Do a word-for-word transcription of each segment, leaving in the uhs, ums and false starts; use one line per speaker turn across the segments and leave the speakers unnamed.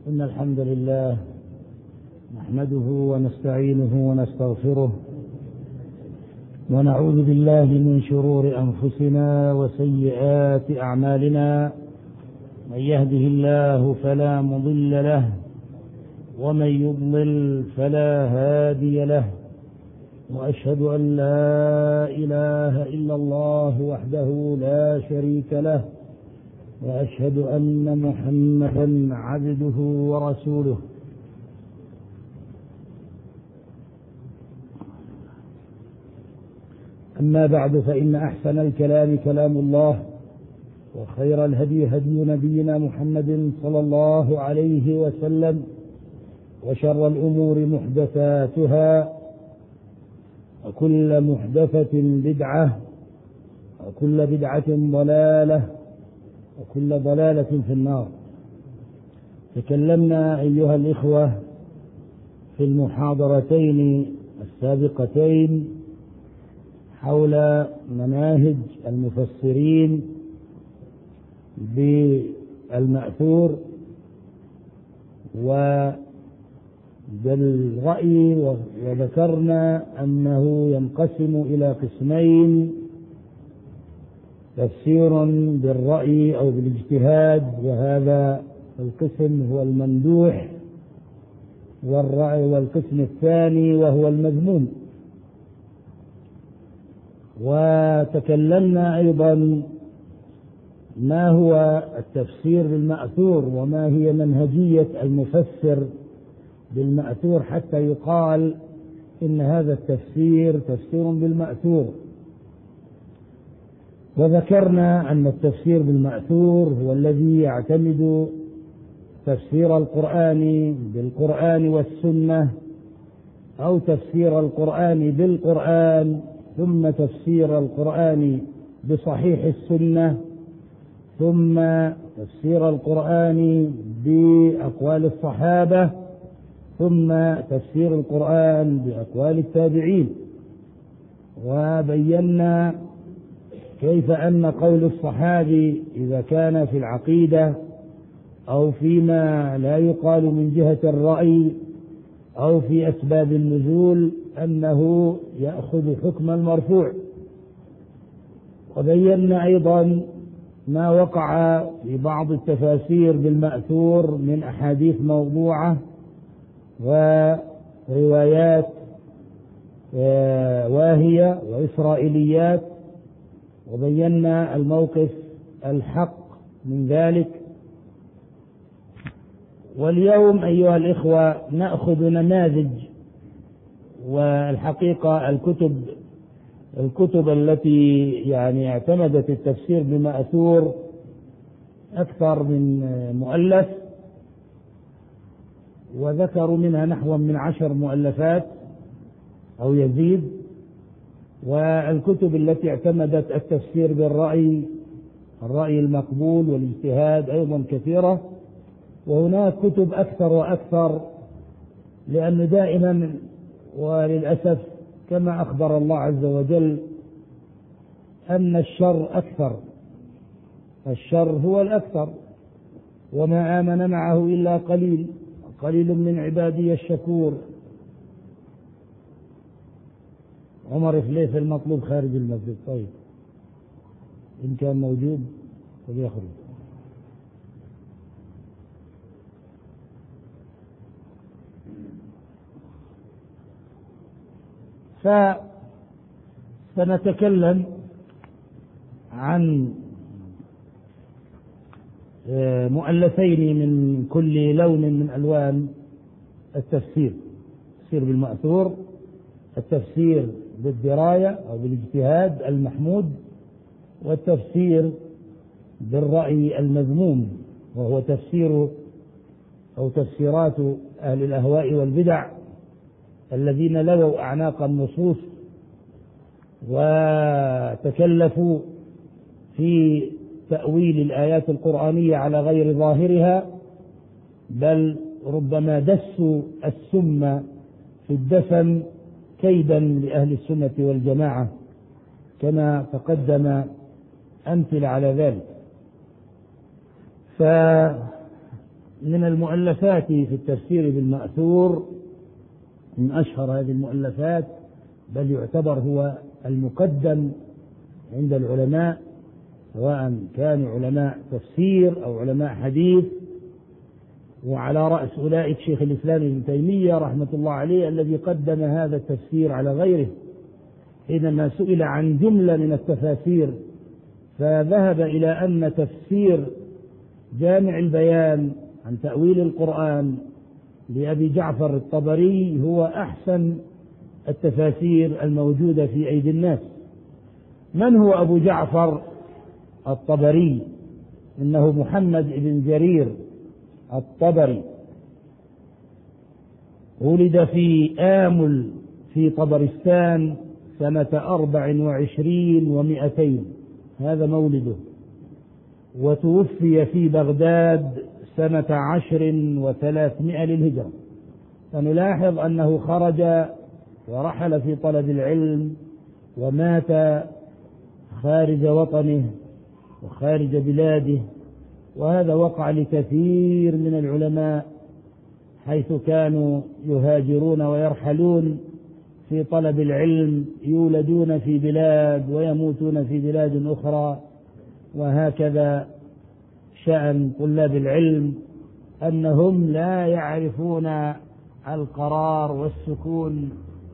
إن الحمد لله نحمده ونستعينه ونستغفره ونعوذ بالله من شرور أنفسنا وسيئات أعمالنا. من يهده الله فلا مضل له ومن يضلل فلا هادي له، وأشهد أن لا إله إلا الله وحده لا شريك له، وأشهد أن محمدا عبده ورسوله. أما بعد، فإن أحسن الكلام كلام الله، وخير الهدي هدي نبينا محمد صلى الله عليه وسلم، وشر الأمور محدثاتها، وكل محدثة بدعة، وكل بدعة ضلالة، وكل ضلالة في النار. تكلمنا أيها الإخوة في المحاضرتين السابقتين حول مناهج المفسرين بالمأثور وبالرأي، وذكرنا أنه ينقسم إلى قسمين: تفسير بالرأي أو بالاجتهاد، وهذا القسم هو الممدوح، والرأي والقسم الثاني وهو المذموم. وتكلمنا أيضا ما هو التفسير بالمأثور، وما هي منهجية المفسر بالمأثور حتى يقال إن هذا التفسير تفسير بالمأثور. وذكرنا أن التفسير بالمأثور هو الذي يعتمد تفسير القرآن بالقرآن والسنة، أو تفسير القرآن بالقرآن ثم تفسير القرآن بصحيح السنة، ثم تفسير القرآن بأقوال الصحابة، ثم تفسير القرآن بأقوال التابعين. وبينا كيف أن قول الصحابي إذا كان في العقيدة أو فيما لا يقال من جهة الرأي أو في أسباب النزول أنه يأخذ حكم المرفوع. وبينا أيضا ما وقع في بعض التفاسير بالمأثور من أحاديث موضوعة وروايات واهية وإسرائيليات، وبينا الموقف الحق من ذلك. واليوم أيها الإخوة نأخذ نماذج، والحقيقة الكتب الكتب التي يعني اعتمدت التفسير بمأثور أكثر من مؤلف، وذكروا منها نحو من عشر مؤلفات أو يزيد. والكتب التي اعتمدت التفسير بالرأي، الرأي المقبول والاجتهاد، أيضا كثيرة. وهناك كتب أكثر وأكثر، لأن دائما وللأسف كما أخبر الله عز وجل أن الشر أكثر، الشر هو الأكثر، وما آمن معه إلا قليل، قليل من عبادي الشكور. عمر فليف المطلوب خارج المسجد، طيب إن كان موجود فليخرج. فسنتكلم عن مؤلفين من كل لون من ألوان التفسير: التفسير بالمأثور، التفسير بالدراية أو بالاجتهاد المحمود، والتفسير بالرأي المذموم، وهو تفسير أو تفسيرات أهل الأهواء والبدع الذين لووا أعناق النصوص وتكلفوا في تأويل الآيات القرآنية على غير ظاهرها، بل ربما دسوا السم في الدسم كيدا لأهل السنة والجماعة، كما تقدم أمثلة على ذلك. من المؤلفات في التفسير بالمأثور، من أشهر هذه المؤلفات، بل يعتبر هو المقدم عند العلماء، سواء كانوا علماء تفسير أو علماء حديث، وعلى رأس أولئك شيخ الإسلام ابن تيمية رحمة الله عليه الذي قدم هذا التفسير على غيره حينما سئل عن جملة من التفاسير، فذهب إلى أن تفسير جامع البيان عن تأويل القرآن لأبي جعفر الطبري هو أحسن التفاسير الموجودة في أيدي الناس. من هو أبو جعفر الطبري؟ إنه محمد بن جرير الطبري، ولد في آمل في طبرستان سنة أربع وعشرين ومئتين، هذا مولده، وتوفي في بغداد سنة عشر وثلاثمائة للهجرة. فنلاحظ أنه خرج ورحل في طلب العلم ومات خارج وطنه وخارج بلاده، وهذا وقع لكثير من العلماء حيث كانوا يهاجرون ويرحلون في طلب العلم، يولدون في بلاد ويموتون في بلاد أخرى. وهكذا شأن طلاب العلم، أنهم لا يعرفون القرار والسكون،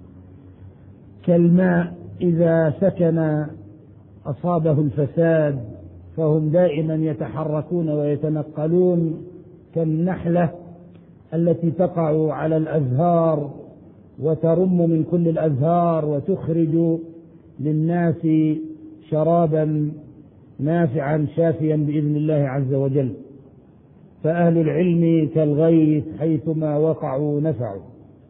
كالماء إذا سكن أصابه الفساد، فهم دائما يتحركون ويتنقلون كالنحلة التي تقع على الأزهار وترم من كل الأزهار وتخرج للناس شرابا نافعا شافيا بإذن الله عز وجل. فأهل العلم كالغيث حيثما وقعوا نفعوا.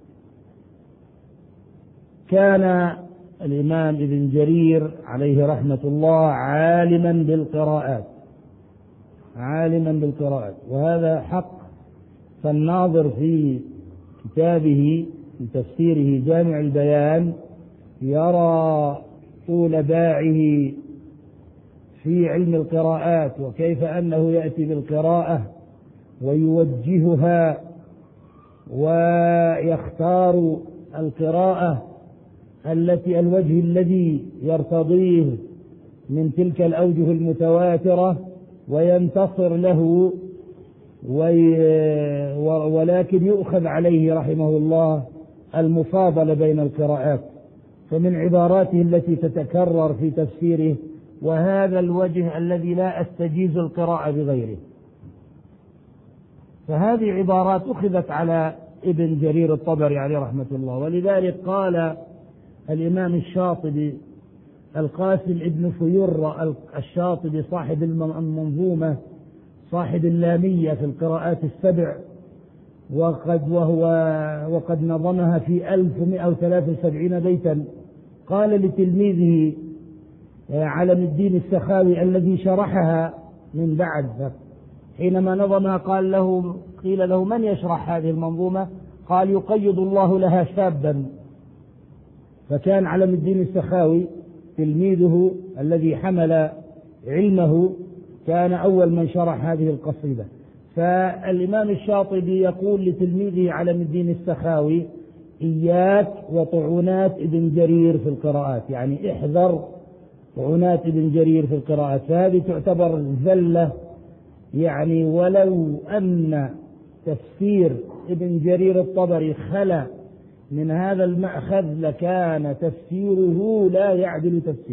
كان الإمام ابن جرير عليه رحمة الله عالما بالقراءات، عالما بالقراءات، وهذا حق. فالناظر في كتابه في تفسيره جامع البيان يرى طول باعه في علم القراءات، وكيف أنه يأتي بالقراءة ويوجهها ويختار القراءة التي الوجه الذي يرتضيه من تلك الأوجه المتواترة وينتصر له، ولكن يؤخذ عليه رحمه الله المفاضلة بين القراءات. فمن عباراته التي تتكرر في تفسيره: وهذا الوجه الذي لا أستجيز القراءة بغيره. فهذه عبارات أخذت على ابن جرير الطبري عليه رحمة الله. ولذلك قال الإمام الشاطبي القاسم ابن فير الشاطبي صاحب المنظومة صاحب اللامية في القراءات السبع، وقد وهو وقد نظمها في ألف ومئة وثلاثة وسبعين بيتا، قال لتلميذه علم الدين السخاوي الذي شرحها من بعد، حينما نظمها قال له قيل له: من يشرح هذه المنظومة؟ قال: يقيض الله لها شابا. فكان علم الدين السخاوي تلميذه الذي حمل علمه كان أول من شرح هذه القصيدة. فالإمام الشاطبي يقول لتلميذه علم الدين السخاوي: إياك وطعونات ابن جرير في القراءات، يعني احذر طعونات ابن جرير في القراءات. فهذه تعتبر ذلة، يعني ولو أن تفسير ابن جرير الطبري خلا من هذا المأخذ لكان تفسيره لا يعدل تفسير.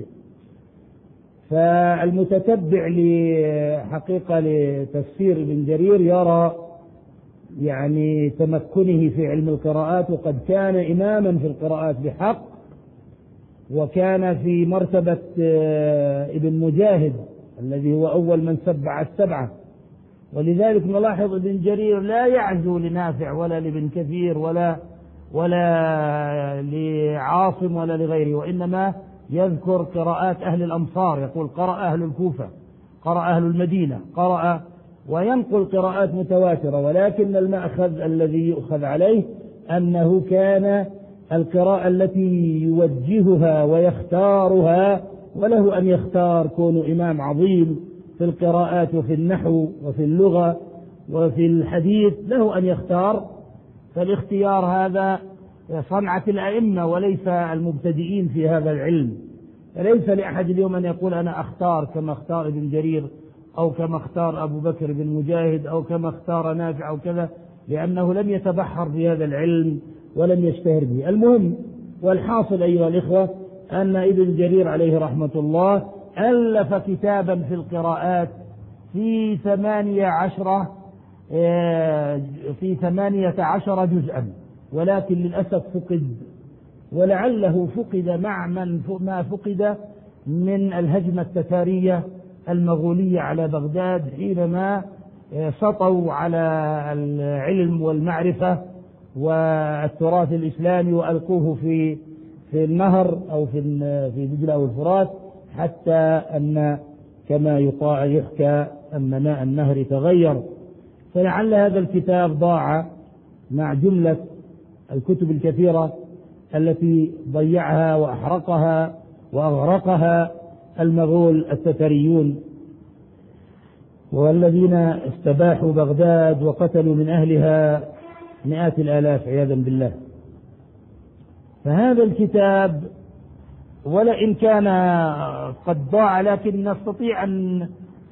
فالمتتبع لحقيقة لتفسير ابن جرير يرى يعني تمكنه في علم القراءات، وقد كان إماما في القراءات بحق، وكان في مرتبة ابن مجاهد الذي هو أول من سبع السبعة. ولذلك نلاحظ ابن جرير لا يعزو لنافع ولا لابن كثير ولا ولا لعاصم ولا لغيره، وإنما يذكر قراءات أهل الأمصار، يقول: قرأ أهل الكوفة، قرأ أهل المدينة، قرأ، وينقل قراءات متواترة. ولكن المأخذ الذي يؤخذ عليه أنه كان القراءة التي يوجهها ويختارها، وله أن يختار كون إمام عظيم في القراءات وفي النحو وفي اللغة وفي الحديث له أن يختار، فالاختيار هذا صنعة الأئمة وليس المبتدئين في هذا العلم. فليس لأحد اليوم أن يقول أنا أختار كما اختار ابن جرير أو كما اختار أبو بكر بن مجاهد أو كما اختار نافع أو كذا، لأنه لم يتبحر في هذا العلم ولم يشتهر به. المهم والحاصل أيها الإخوة أن ابن جرير عليه رحمة الله ألف كتابا في القراءات في ثمانية عشر في ثمانية عشر جزءا، ولكن للأسف فقد، ولعله فقد مع من ما فقد من الهجمة التتارية المغولية على بغداد حينما سطوا على العلم والمعرفة والتراث الإسلامي وألقوه في في النهر أو في في دجلة أو الفرات، حتى أن كما يحكى أن ماء النهر تغير. فلعل هذا الكتاب ضاع مع جملة الكتب الكثيرة التي ضيعها وأحرقها وأغرقها المغول التتريون، والذين استباحوا بغداد وقتلوا من أهلها مئات الآلاف عياذا بالله. فهذا الكتاب ولئن كان قد ضاع، لكن نستطيع أن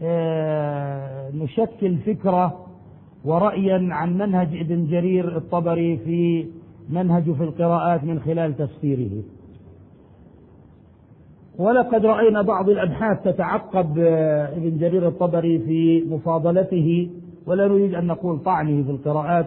نشكل فكرة ورأيا عن منهج ابن جرير الطبري في منهج في القراءات من خلال تفسيره. ولقد رأينا بعض الأبحاث تتعقب ابن جرير الطبري في مفاضلته، ولا نريد أن نقول طعنه في القراءات،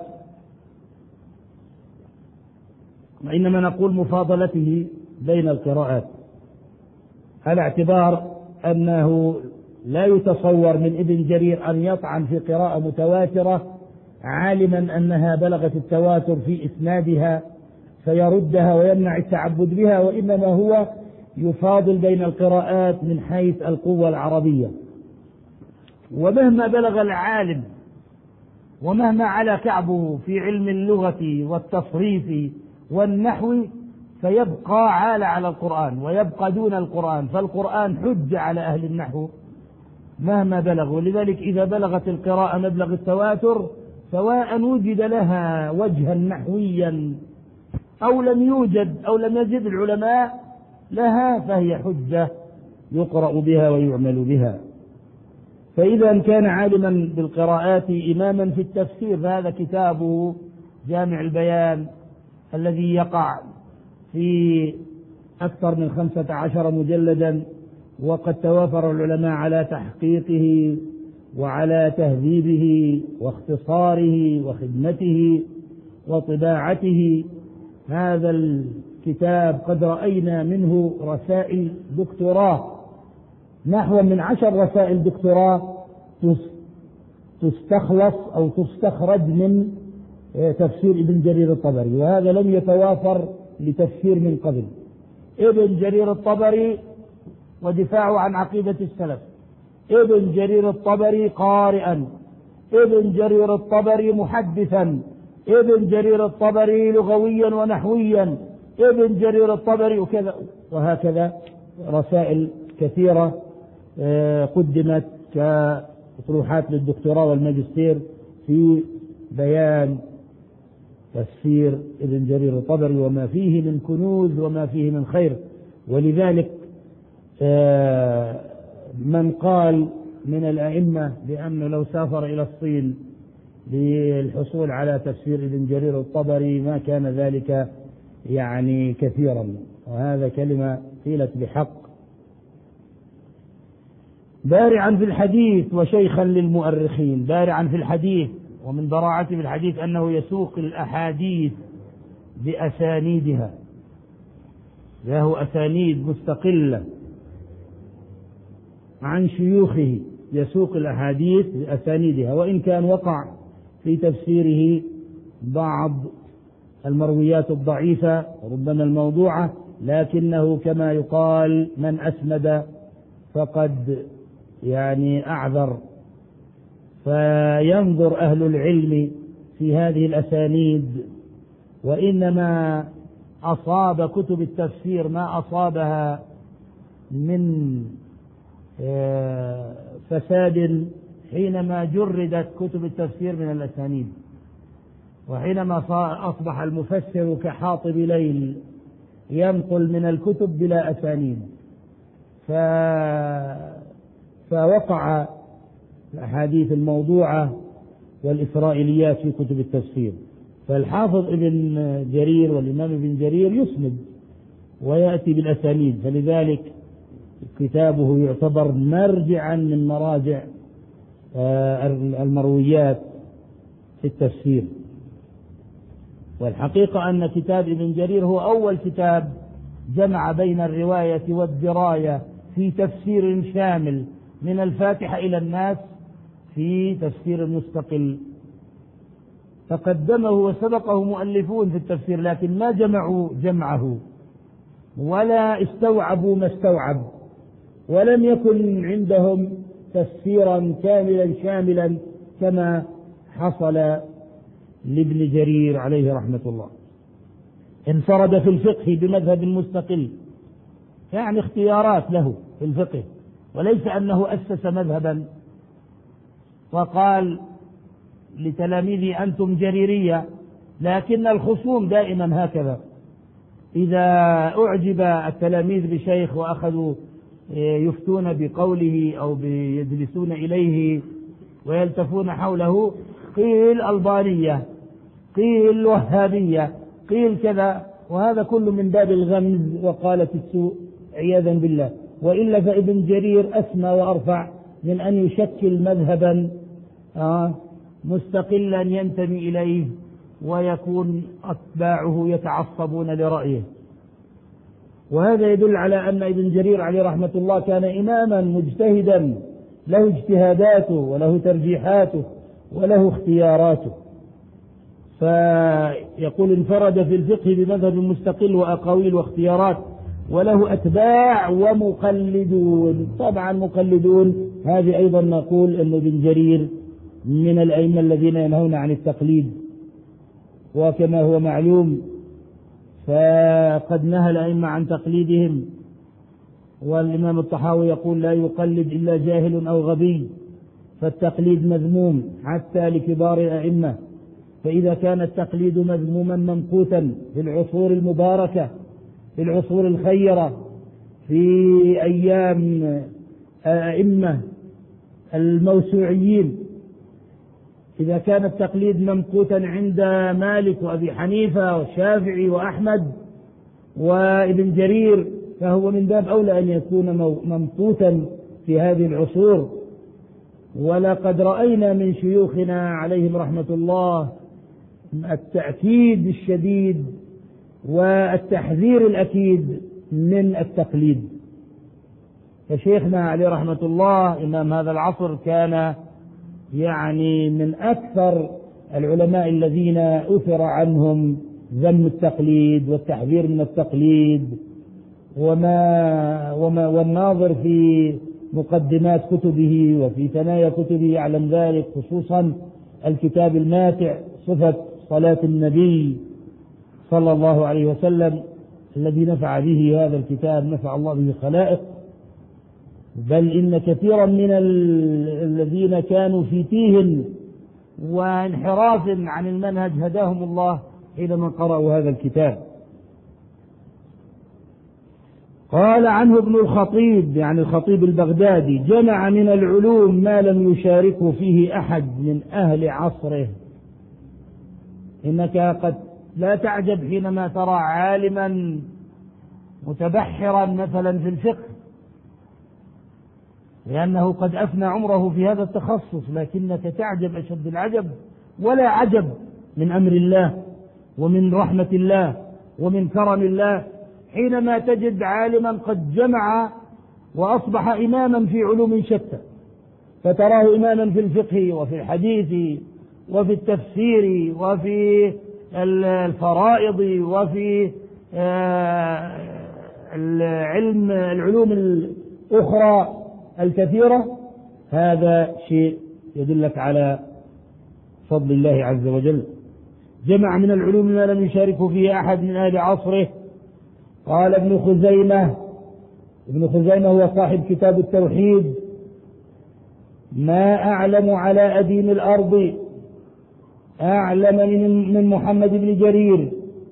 وإنما نقول مفاضلته بين القراءات، على اعتبار أنه لا يتصور من ابن جرير أن يطعن في قراءة متواترة عالما أنها بلغت التواتر في إسنادها فيردها ويمنع التعبد بها، وإنما هو يفاضل بين القراءات من حيث القوة العربية. ومهما بلغ العالم ومهما على كعبه في علم اللغة والتصريف والنحو فيبقى عال على القرآن ويبقى دون القرآن، فالقرآن حجة على أهل النحو مهما بلغوا. ولذلك إذا بلغت القراءة مبلغ التواتر سواء وجد لها وجها نحويا أو لم يوجد أو لم يجد العلماء لها فهي حجة يقرأ بها ويعمل بها. فإذا كان عالما بالقراءات إماما في التفسير فهذا كتابه جامع البيان الذي يقع في أكثر من خمسة عشر مجلدا، وقد توافر العلماء على تحقيقه وعلى تهذيبه واختصاره وخدمته وطباعته. هذا الكتاب قد رأينا منه رسائل دكتوراه، نحو من عشر رسائل دكتوراه تستخلص أو تستخرج من تفسير ابن جرير الطبري، وهذا لم يتوافر لتفسير من قبل. ابن جرير الطبري ودفاعه عن عقيدة السلف، ابن جرير الطبري قارئا، ابن جرير الطبري محدثا، ابن جرير الطبري لغويا ونحويا، ابن جرير الطبري وكذا، وهكذا رسائل كثيرة قدمت كأطروحات للدكتوراه والماجستير في بيان تفسير ابن جرير الطبري وما فيه من كنوز وما فيه من خير. ولذلك من قال من الأئمة بأنه لو سافر إلى الصين للحصول على تفسير ابن جرير الطبري ما كان ذلك يعني كثيرا، وهذا كلمة قيلت بحق. بارعا في الحديث وشيخا للمؤرخين، بارعا في الحديث، ومن براعته في الحديث أنه يسوق الأحاديث بأسانيدها، له أسانيد مستقلة عن شيوخه، يسوق الأحاديث بأسانيدها، وإن كان وقع في تفسيره بعض المرويات الضعيفة ربما الموضوعة، لكنه كما يقال من أسند فقد يعني أعذر. فينظر أهل العلم في هذه الأسانيد، وإنما أصاب كتب التفسير ما أصابها من فساد حينما جردت كتب التفسير من الأسانيد، وحينما أصبح المفسر كحاطب ليل ينقل من الكتب بلا أسانيد، ف... فوقع الأحاديث الموضوعة والإسرائيليات في كتب التفسير. فالحافظ ابن جرير والإمام ابن جرير يسند ويأتي بالأسانيد، فلذلك كتابه يعتبر مرجعا من مراجع المرويات في التفسير. والحقيقة أن كتاب ابن جرير هو أول كتاب جمع بين الرواية والدراية في تفسير شامل من الفاتحة إلى الناس في تفسير مستقل. تقدمه وسبقه مؤلفون في التفسير، لكن ما جمعوا جمعه ولا استوعبوا ما استوعب، ولم يكن عندهم تفسيرا كاملا شاملا كما حصل لابن جرير عليه رحمة الله. انفرد في الفقه بمذهب مستقل، يعني اختيارات له في الفقه، وليس أنه أسس مذهبا وقال لتلاميذي أنتم جريرية، لكن الخصوم دائما هكذا، إذا أعجب التلاميذ بشيخ وأخذوا يفتون بقوله أو بيجلسون إليه ويلتفون حوله، قيل البانية، قيل وهابية، قيل كذا، وهذا كله من باب الغمز وقالة السوء عياذا بالله. وإلا فابن جرير أسمى وأرفع من أن يشكل مذهبا مستقلا ينتمي إليه ويكون أتباعه يتعصبون لرأيه. وهذا يدل على أن ابن جرير عليه رحمة الله كان إماما مجتهدا له اجتهاداته وله ترجيحاته وله اختياراته. فيقول انفرد في الفقه بمذهب مستقل وأقاويل واختيارات، وله أتباع ومقلدون. طبعا مقلدون هذه أيضا نقول أن ابن جرير من الأئمة الذين ينهون عن التقليد، وكما هو معلوم فقد نهى الأئمة عن تقليدهم. والإمام الطحاوي يقول لا يقلد إلا جاهل أو غبي، فالتقليد مذموم حتى لكبار الأئمة. فإذا كان التقليد مذموما ممقوتا في العصور المباركة، في العصور الخيرة، في أيام الأئمة الموسوعيين، إذا كان التقليد ممقوتا عند مالك وأبي حنيفة والشافعي وأحمد وابن جرير، فهو من باب أولى أن يكون ممقوتا في هذه العصور. ولقد رأينا من شيوخنا عليهم رحمة الله التأكيد الشديد والتحذير الأكيد من التقليد. فشيخنا عليه رحمة الله إمام هذا العصر كان يعني من أكثر العلماء الذين أثر عنهم ذم التقليد والتحذير من التقليد، وما, وما والناظر في مقدمات كتبه وفي ثنايا كتبه يعلم ذلك، خصوصا الكتاب الماتع صفة صلاة النبي صلى الله عليه وسلم الذي نفع به هذا الكتاب، نفع الله به خلائق. بل إن كثيرا من الذين كانوا في تيه وانحراف عن المنهج هداهم الله حينما قرأوا هذا الكتاب. قال عنه ابن الخطيب، يعني الخطيب البغدادي: جمع من العلوم ما لم يشاركه فيه أحد من أهل عصره. إنك قد لا تعجب حينما ترى عالما متبحرا مثلا في الفقه، لأنه قد أفنى عمره في هذا التخصص، لكنك تعجب أشد العجب، ولا عجب من أمر الله ومن رحمة الله ومن كرم الله حينما تجد عالما قد جمع وأصبح إماما في علوم شتى، فتراه إماما في الفقه وفي الحديث وفي التفسير وفي الفرائض وفي العلم العلوم الأخرى الكثيرة. هذا شيء يدلك على فضل الله عز وجل. جمع من العلوم ما لم يشاركه فيه أحد من أهل عصره. قال ابن خزيمة، ابن خزيمة هو صاحب كتاب التوحيد، ما أعلم على أديم الأرض أعلم من محمد بن جرير.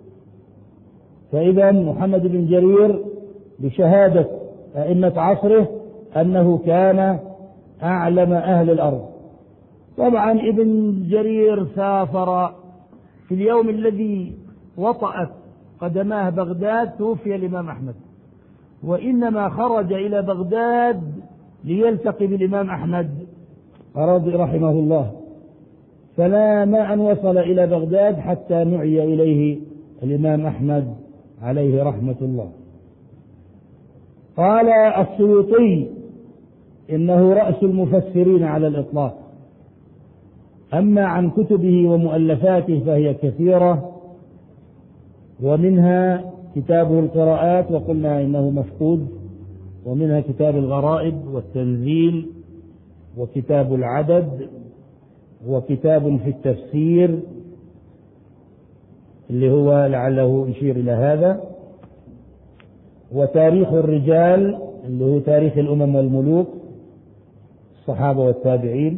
فإذا محمد بن جرير بشهادة أئمة عصره أنه كان أعلم أهل الأرض. طبعا ابن جرير سافر في اليوم الذي وطأت قدماه بغداد توفي الإمام أحمد، وإنما خرج إلى بغداد ليلتقي بالإمام أحمد رحمه الله، فلا ما أن وصل إلى بغداد حتى نعي إليه الإمام أحمد عليه رحمة الله. قال السيوطي إنه رأس المفسرين على الإطلاق. أما عن كتبه ومؤلفاته فهي كثيرة، ومنها كتابه القراءات وقلنا إنه مفقود، ومنها كتاب الغرائب والتنزيل، وكتاب العدد، وكتاب في التفسير اللي هو لعله يشير إلى هذا، وتاريخ الرجال اللي هو تاريخ الأمم والملوك الصحابة والتابعين،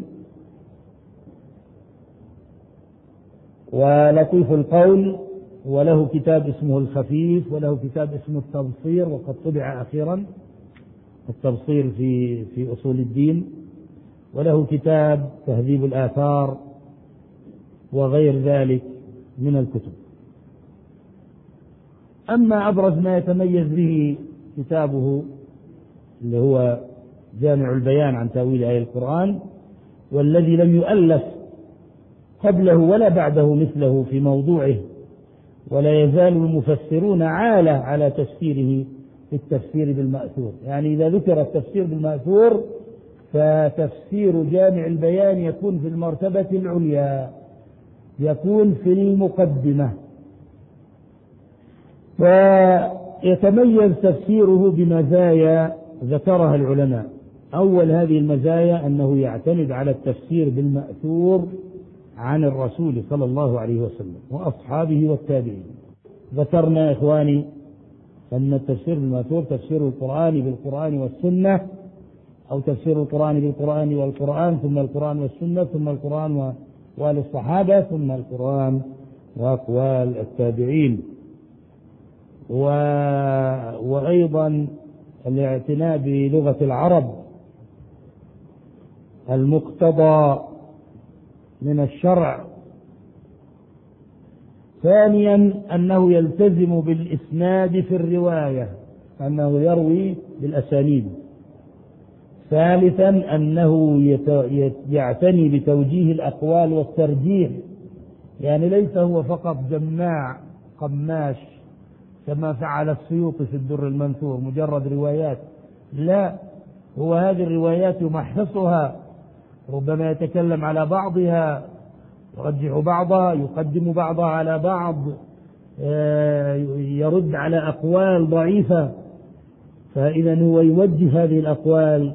ولطيف القول، وله كتاب اسمه الخفيف، وله كتاب اسمه التبصير وقد طبع أخيرا التبصير في في أصول الدين، وله كتاب تهذيب الآثار وغير ذلك من الكتب. أما أبرز ما يتميز به كتابه اللي هو جامع البيان عن تأويل آية القرآن، والذي لم يؤلف قبله ولا بعده مثله في موضوعه، ولا يزال المفسرون عالة على تفسيره في التفسير بالمأثور. يعني إذا ذكر التفسير بالمأثور فتفسير جامع البيان يكون في المرتبة العليا، يكون في المقدمة. ويتميز تفسيره بمزايا ذكرها العلماء. أول هذه المزايا أنه يعتمد على التفسير بالمأثور عن الرسول صلى الله عليه وسلم وأصحابه والتابعين. ذكرنا إخواني أن التفسير بالمأثور تفسير القرآن بالقرآن والسنة، أو تفسير القرآن بالقرآن والقرآن، ثم القرآن والسنة، ثم القرآن وأقوال الصحابة، ثم القرآن وأقوال التابعين. و... وأيضا الاعتناء بلغة العرب المقتضى من الشرع. ثانيا أنه يلتزم بالإسناد في الرواية، أنه يروي بالأسانيد. ثالثا أنه يت... يعتني بتوجيه الأقوال والترجيح، يعني ليس هو فقط جماع قماش كما فعل السيوطي في الدر المنثور مجرد روايات، لا، هو هذه الروايات يمحصها، ربما يتكلم على بعضها، يرجح بعضها، يقدم بعضها على بعض، يرد على أقوال ضعيفة، فإذا هو يوجه هذه الأقوال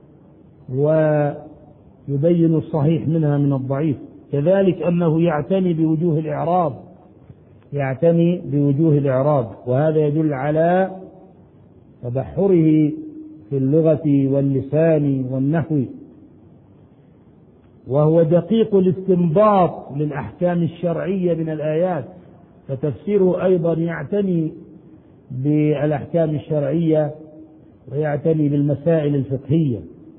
ويبين الصحيح منها من الضعيف. كذلك أنه يعتني بوجوه الإعراب، يعتني بوجوه الإعراب، وهذا يدل على تبحره في اللغة واللسان والنحو. وهو دقيق الاستنباط للأحكام الشرعية من الآيات، فتفسيره أيضا يعتني بالأحكام الشرعية ويعتني بالمسائل الفقهية.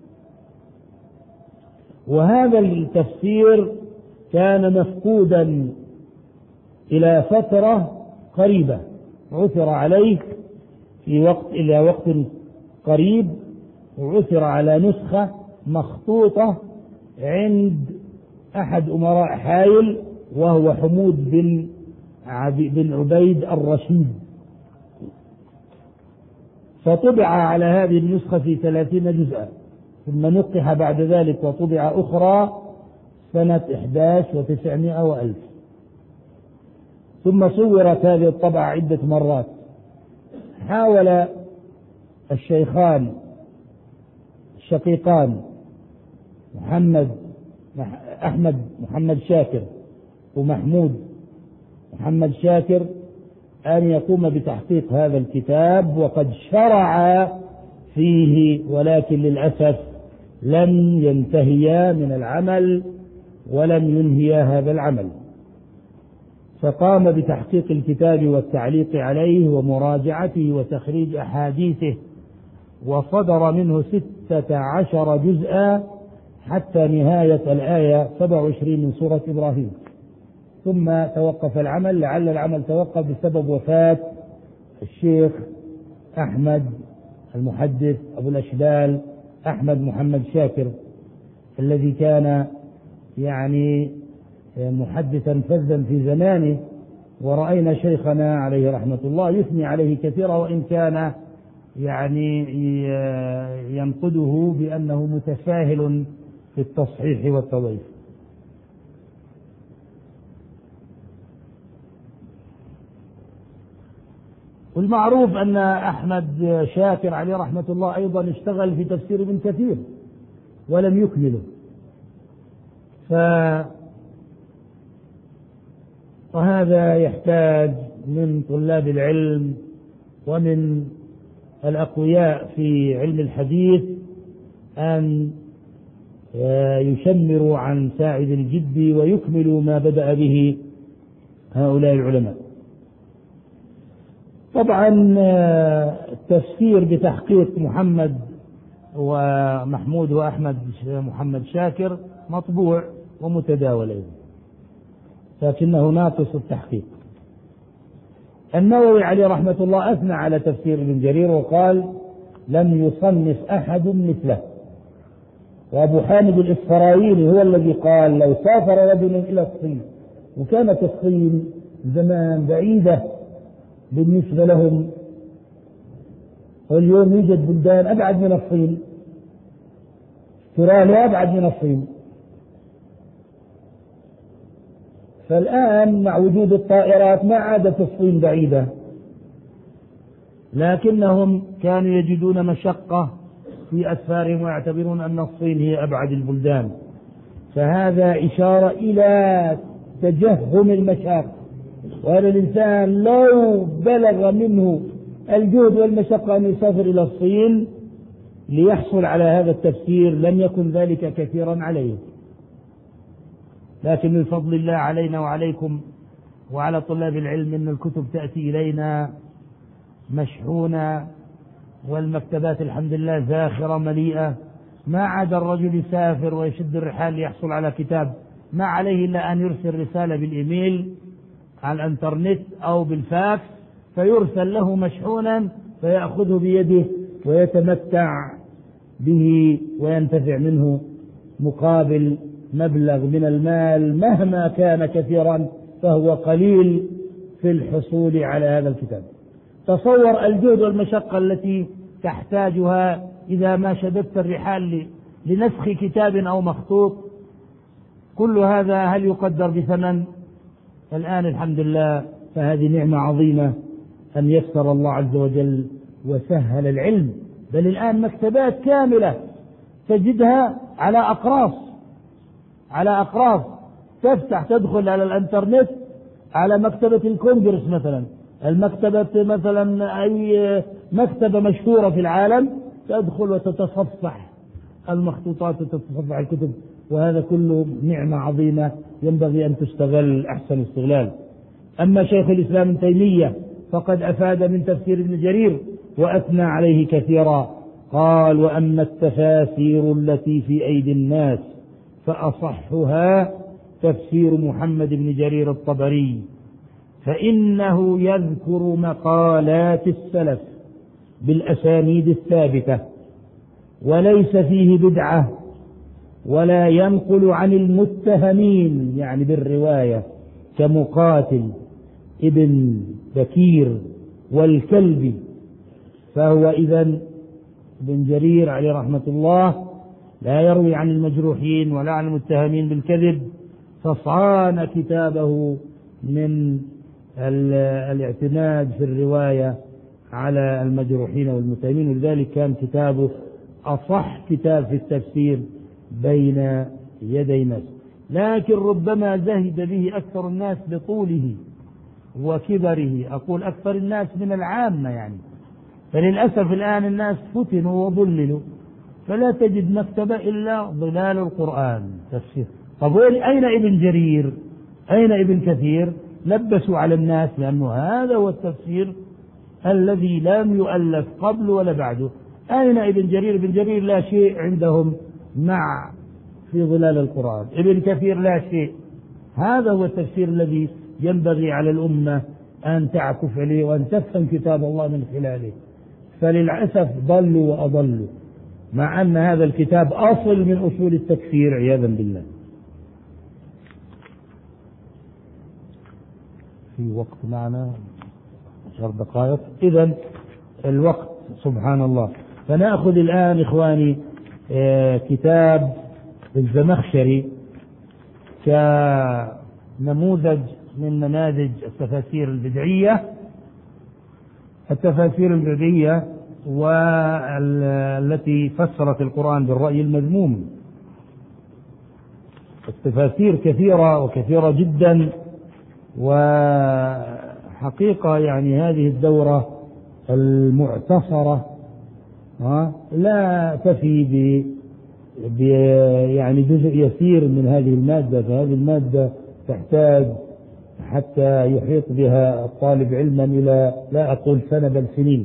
وهذا التفسير كان مفقودا إلى فترة قريبة، عثر عليه في وقت إلى وقت قريب، وعثر على نسخة مخطوطة عند أحد أمراء حائل وهو حمود بن بن عبيد الرشيد، فطبع على هذه النسخة في ثلاثين جزءا، ثم نقح بعد ذلك وطبع أخرى سنة إحدى عشر وتسعمائة وألف، ثم صورت هذه الطبعة عدة مرات. حاول الشيخان الشقيقان محمد أحمد محمد شاكر ومحمود محمد شاكر أن يقوم بتحقيق هذا الكتاب، وقد شرع فيه، ولكن للأسف لم ينتهيا من العمل ولم ينهيا هذا العمل، فقام بتحقيق الكتاب والتعليق عليه ومراجعته وتخريج أحاديثه، وصدر منه ستة عشر جزءا حتى نهاية الآية سبع وعشرين من سورة إبراهيم، ثم توقف العمل، لعل العمل توقف بسبب وفاة الشيخ أحمد المحدث أبو الأشبال أحمد محمد شاكر، الذي كان يعني محدثا فذا في زمانه، ورأينا شيخنا عليه رحمة الله يثني عليه كثيرا، وإن كان يعني ينقده بأنه متساهل في التصحيح والتضعيف. والمعروف أن أحمد شاكر عليه رحمة الله أيضا اشتغل في تفسير ابن كثير ولم يكمله، ف وهذا يحتاج من طلاب العلم ومن الأقوياء في علم الحديث أن يشمروا عن ساعد الجد ويكملوا ما بدأ به هؤلاء العلماء. طبعا التفسير بتحقيق محمد ومحمود وأحمد محمد شاكر مطبوع ومتداول أيضا، لكنه ناقص التحقيق. النووي عليه رحمة الله أثنى على تفسير ابن جرير وقال: لم يصنف أحد مثله. وأبو حامد الإسفرايني هو الذي قال: لو سافر رجل إلى الصين، وكانت الصين زمان بعيدة بالنسبة لهم، واليوم يوجد بلدان أبعد من الصين، استراليا أبعد من الصين، فالآن مع وجود الطائرات ما عادت الصين بعيدة، لكنهم كانوا يجدون مشقة في أسفارهم ويعتبرون أن الصين هي أبعد البلدان، فهذا إشارة إلى تجهم المشاق. وهذا الإنسان لو بلغ منه الجهد والمشقة أن يسافر إلى الصين ليحصل على هذا التفسير لم يكن ذلك كثيرا عليه، لكن من فضل الله علينا وعليكم وعلى طلاب العلم أن الكتب تأتي إلينا مشحونة، والمكتبات الحمد لله زاخرة مليئة، ما عاد الرجل يسافر ويشد الرحال ليحصل على كتاب، ما عليه إلا أن يرسل رسالة بالإيميل على الانترنت أو بالفاكس، فيرسل له مشحونا فيأخذه بيده ويتمتع به وينتفع منه مقابل مبلغ من المال مهما كان كثيرا فهو قليل في الحصول على هذا الكتاب. تصور الجهد والمشقة التي تحتاجها إذا ما شددت الرحال لنسخ كتاب أو مخطوط، كل هذا هل يقدر بثمن؟ الآن الحمد لله فهذه نعمة عظيمة أن يسر الله عز وجل وسهل العلم، بل الآن مكتبات كاملة تجدها على أقراص على أقراص تفتح تدخل على الانترنت على مكتبة الكونغرس مثلا، المكتبة مثلا أي مكتبة مشهورة في العالم، تدخل وتتصفح المخطوطات وتتصفح الكتب، وهذا كله نعمة عظيمة ينبغي أن تستغل أحسن استغلال. أما شيخ الإسلام ابن تيمية فقد أفاد من تفسير ابن جرير وأثنى عليه كثيرا، قال: وأما التفاسير التي في أيدي الناس فأصحها تفسير محمد بن جرير الطبري، فإنه يذكر مقالات السلف بالأسانيد الثابتة، وليس فيه بدعة، ولا ينقل عن المتهمين يعني بالرواية كمقاتل ابن بكير والكلبي. فهو إذن ابن جرير عليه رحمة الله لا يروي عن المجروحين ولا عن المتهمين بالكذب، فصان كتابه من الاعتماد في الرواية على المجروحين والمتهمين، ولذلك كان كتابه أصح كتاب في التفسير بين يدي الناس. لكن ربما زهد به أكثر الناس لطوله وكبره، أقول أكثر الناس من العامة يعني، فللأسف الآن الناس فتنوا وضللوا، فلا تجد مكتبة إلا ظلال القرآن تفسير. طب وين أين ابن جرير؟ أين ابن كثير؟ لبسوا على الناس، لأنه هذا هو التفسير الذي لم يؤلف قبل ولا بعده. أين ابن جرير؟ ابن جرير لا شيء عندهم مع في ظلال القرآن، ابن كثير لا شيء. هذا هو التفسير الذي ينبغي على الأمة أن تعكف عليه وأن تفهم كتاب الله من خلاله. فللأسف ضلوا وأضلوا، مع أن هذا الكتاب أصل من أصول التكفير عياذا بالله. في وقت معنا عشر دقائق، إذن الوقت سبحان الله. فنأخذ الآن إخواني كتاب الزمخشري كنموذج من نماذج التفاسير البدعية، التفاسير البدعية والتي فسرت القرآن بالرأي المذموم. التفاسير كثيرة وكثيرة جدا، وحقيقة يعني هذه الدورة المعتصرة لا تفي ب يعني جزء يسير من هذه المادة، فهذه المادة تحتاج حتى يحيط بها الطالب علما إلى لا أقول سنة بل سنين.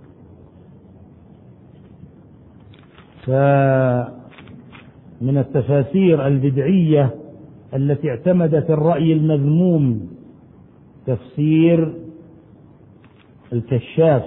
فمن التفاسير البدعية التي اعتمدت الرأي المذموم تفسير الكشاف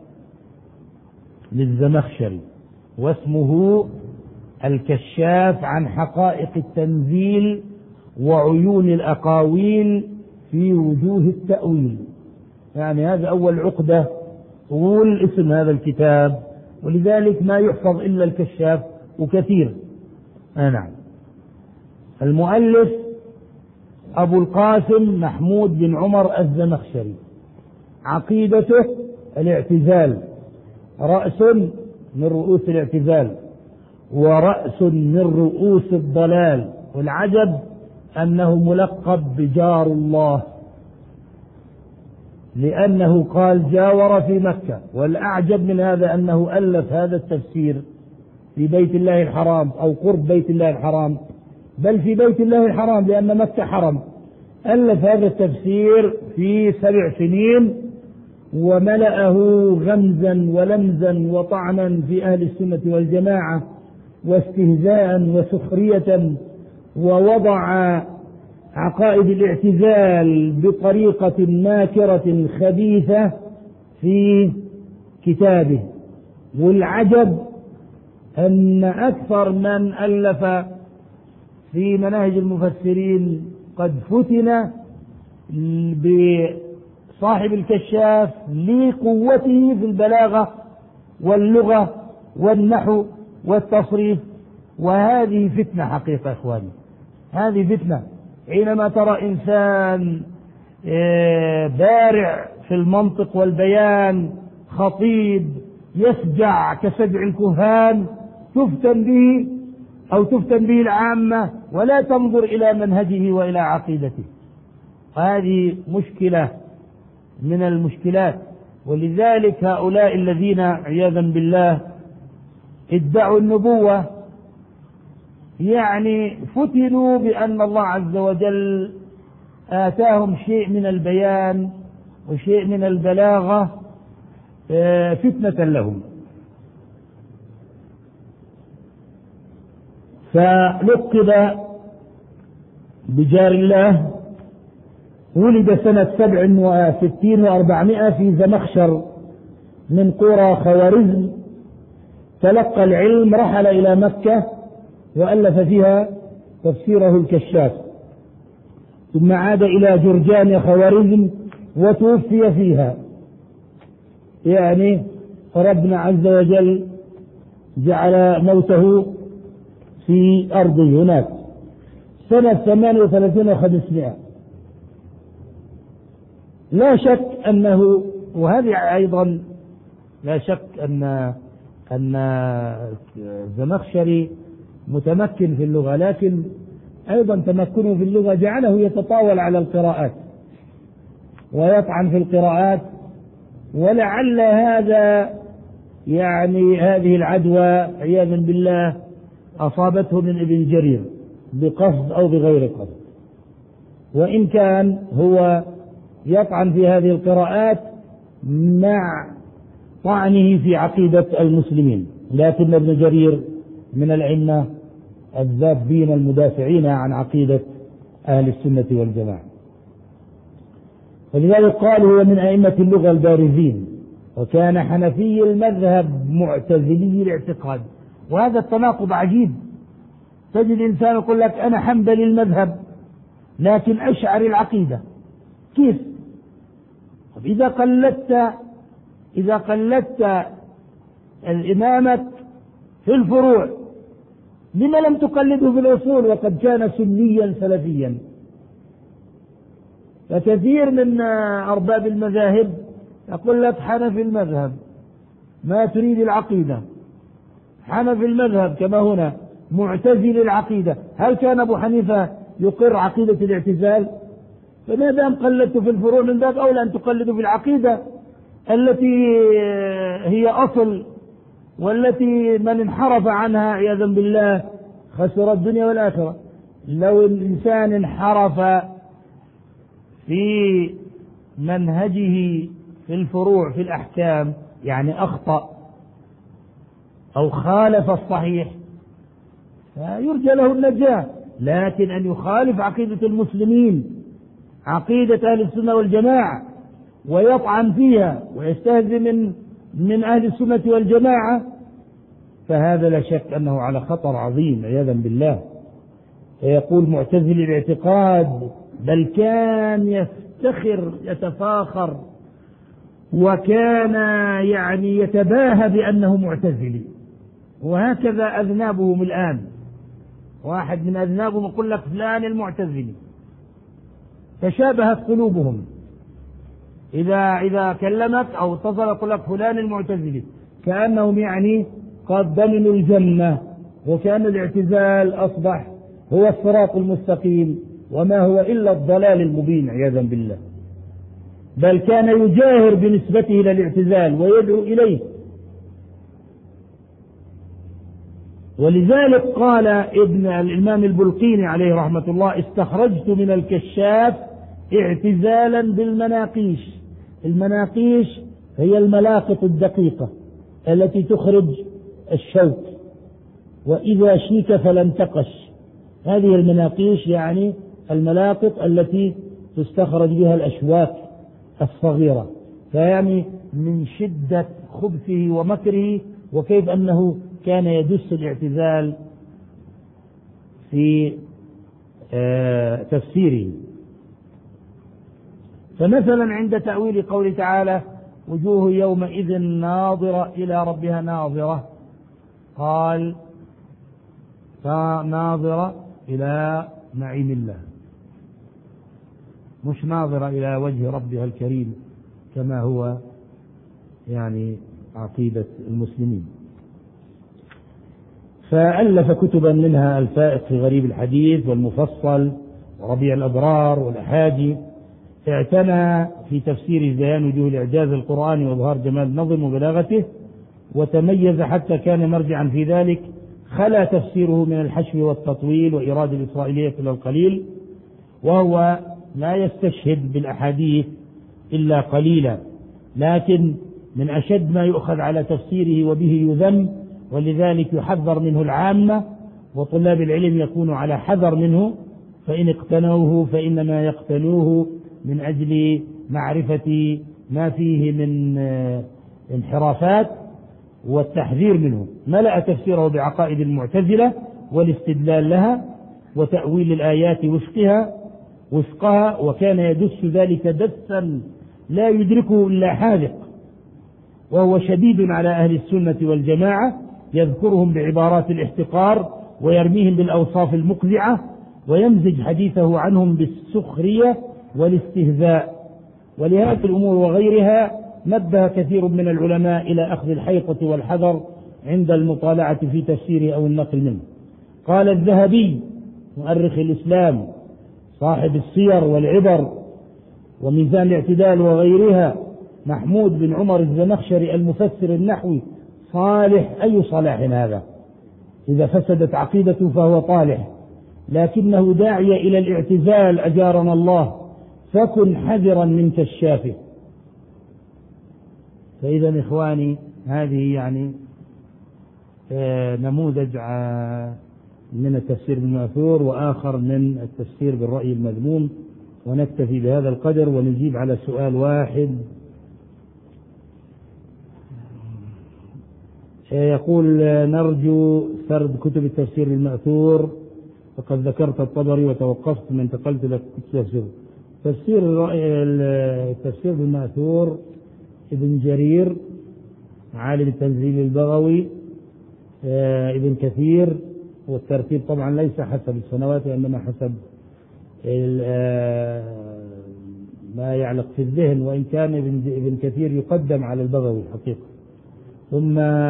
للزمخشري، واسمه الكشاف عن حقائق التنزيل وعيون الأقاويل في وجوه التأويل. يعني هذا أول عقدة طول اسم هذا الكتاب، ولذلك ما يحفظ إلا الكشاف وكثير. آه نعم. المؤلف أبو القاسم محمود بن عمر الزمخشري، عقيدته الاعتزال، رأس من رؤوس الاعتزال ورأس من رؤوس الضلال. والعجب أنه ملقب بجار الله، لأنه قال جاور في مكة. والأعجب من هذا أنه ألف هذا التفسير في بيت الله الحرام أو قرب بيت الله الحرام، بل في بيت الله الحرام لأن مكة حرم. ألف هذا التفسير في سبع سنين وملأه غمزا ولمزا وطعنا في أهل السنة والجماعة واستهزاء وسخرية، ووضع عقائد الاعتزال بطريقة ماكرة خبيثة في كتابه. والعجب أن أكثر من ألف في مناهج المفسرين قد فتن بصاحب الكشاف لقوته في البلاغة واللغة والنحو والتصريف. وهذه فتنة حقيقة إخواني، هذه فتنة. حينما ترى إنسان بارع في المنطق والبيان، خطيب يسجع كسجع الكهان، تفتن به أو تفتن به العامة ولا تنظر إلى منهجه وإلى عقيدته. هذه مشكلة من المشكلات. ولذلك هؤلاء الذين عياذا بالله ادعوا النبوة يعني فتنوا بأن الله عز وجل آتاهم شيء من البيان وشيء من البلاغة فتنة لهم. فلقب بجار الله، ولد سنة سبع وستين وأربعمائة في زمخشر من قرى خوارزم. تلقى العلم، رحل إلى مكة وألف فيها تفسيره الكشاف، ثم عاد إلى جرجان خوارزم وتوفي فيها. يعني ربنا عز وجل جعل موته في أرضه هناك سنة ثمانية وثلاثين وخمسمائة. لا شك أنه، وهذه أيضا لا شك أن أن الزمخشري متمكن في اللغة، لكن أيضا تمكنه في اللغة جعله يتطاول على القراءات ويطعن في القراءات. ولعل هذا يعني هذه العدوى عياذا بالله أصابته من ابن جرير بقصد أو بغير قصد، وإن كان هو يطعن في هذه القراءات مع طعنه في عقيدة المسلمين، لكن ابن جرير من الأئمة الذابين المدافعين عن عقيدة أهل السنة والجماعة، فلذلك قال هو من أئمة اللغة البارزين، وكان حنفي المذهب معتزلي الاعتقاد. وهذا التناقض عجيب، تجد إنسان يقول لك أنا حنبلي المذهب لكن أشعري العقيدة، كيف؟ إذا قلدت إذا قلدت الإمامة في الفروع لما لم تقلده في الأصول وقد كان سنيا سلفيا؟ فكثير من أرباب المذاهب يقول لك حنفي المذهب ما تريد العقيدة، حنفي المذهب كما هنا معتزل العقيدة. هل كان أبو حنيفة يقر عقيدة الاعتزال؟ فما دام قلدت في الفروع من باب أولى أن تقلدوا في العقيدة التي هي أصل، والتي من انحرف عنها عياذا بالله خسر الدنيا والآخرة. لو الإنسان انحرف في منهجه في الفروع في الأحكام يعني أخطأ أو خالف الصحيح فيرجى له النجاة، لكن أن يخالف عقيدة المسلمين عقيدة أهل السنة والجماعة ويطعن فيها ويستهزئ من من أهل السنة والجماعة فهذا لا شك أنه على خطر عظيم عياذا بالله. فيقول معتزل الاعتقاد، بل كان يفتخر يتفاخر وكان يعني يتباهى بأنه معتزلي. وهكذا أذنابهم الآن، واحد من أذنابهم يقول لك فلان المعتزلي، تشابهت قلوبهم، إذا إذا كلمك أو اتصل يقول لك فلان المعتزلي، كأنهم يعني قد ضمنوا الجنة، وكأن الاعتزال أصبح هو الصراط المستقيم وما هو إلا الضلال المبين عياذا بالله. بل كان يجاهر بنسبته إلى الاعتزال ويدعو إليه. ولذلك قال ابن الإمام البلقيني عليه رحمة الله: استخرجت من الكشاف اعتزالا بالمناقيش. المناقيش هي الملاقط الدقيقة التي تخرج الشوك، وإذا شيك فلم تقش. هذه المناقيش يعني الملاقط التي تستخرج بها الأشواك الصغيرة. فيعني من شدة خبثه ومكره وكيف أنه كان يدس الاعتزال في آه تفسيره. فمثلا عند تأويل قول تعالى: وجوه يومئذ ناظرة إلى ربها ناظرة، قال فناظرة إلى نعيم الله، مش ناظرة إلى وجه ربها الكريم كما هو يعني عقيدة المسلمين. فألف كتبا منها الفائق في غريب الحديث والمفصل وربيع الأبرار والأحادي. اعتنى في تفسير بيان وجوه الإعجاز القرآني وإظهار جمال نظم وبلاغته، وتميز حتى كان مرجعا في ذلك. خلا تفسيره من الحشو والتطويل وإيراد الإسرائيلية إلى القليل، وهو لا يستشهد بالأحاديث إلا قليلا، لكن من أشد ما يؤخذ على تفسيره وبه يذم، ولذلك يحذر منه العامة، وطلاب العلم يكون على حذر منه، فإن اقتنوه فإنما يقتنوه من أجل معرفة ما فيه من انحرافات والتحذير منه. ملأ تفسيره بعقائد المعتزلة والاستدلال لها وتأويل الآيات وفقها وفقها وكان يدس ذلك دسا لا يدركه إلا حاذق، وهو شديد على أهل السنة والجماعة، يذكرهم بعبارات الاحتقار ويرميهم بالأوصاف المقزعة، ويمزج حديثه عنهم بالسخرية والاستهزاء. ولهذه الأمور وغيرها نبه كثير من العلماء إلى أخذ الحيطة والحذر عند المطالعة في تفسيره أو النقل منه. قال الذهبي مؤرخ الإسلام صاحب السير والعبر وميزان الاعتدال وغيرها: محمود بن عمر الزمخشري المفسر النحوي صالح، أي صلاح هذا؟ إذا فسدت عقيدته فهو طالح، لكنه داعية إلى الاعتزال أجارنا الله، فكن حذرا من كشافه. فإذا إخواني هذه يعني نموذج من التفسير بالمأثور وآخر من التفسير بالرأي المذموم، ونكتفي بهذا القدر ونجيب على سؤال واحد. يقول نرجو سرد كتب التفسير بالمأثور، فقد ذكرت الطبري وتوقفت من انتقلت إلى التفسير. تفسير التفسير بالمأثور ابن جرير عالم التنزيل البغوي، ابن كثير، والترتيب طبعا ليس حسب السنوات وإنما حسب ما يعلق في الذهن، وإن كان ابن كثير يقدم على البغوي حقيقة. ثم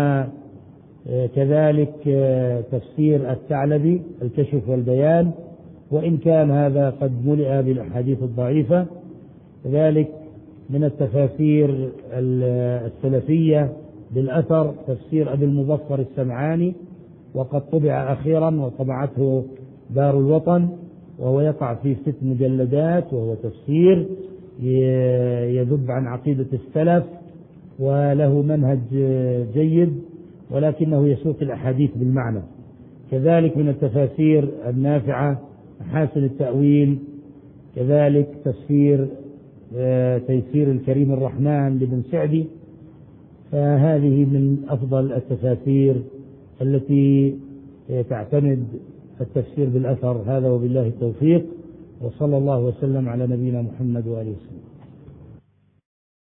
كذلك تفسير الثعلبي الكشف والبيان، وإن كان هذا قد ملئ بالأحاديث الضعيفة. كذلك من التفاسير السلفية بالأثر تفسير أبي المظفر السمعاني، وقد طبع أخيرا وطبعته دار الوطن، وهو يقع في ست مجلدات، وهو تفسير يذب عن عقيدة السلف وله منهج جيد، ولكنه يسوق الأحاديث بالمعنى. كذلك من التفاسير النافعة محاسن التأويل، كذلك تفسير تيسير الكريم الرحمن لابن سعدي. فهذه من أفضل التفاسير التي تعتمد التفسير بالأثر. هذا وبالله التوفيق، وصلى الله وسلم على نبينا محمد وآله وسلم.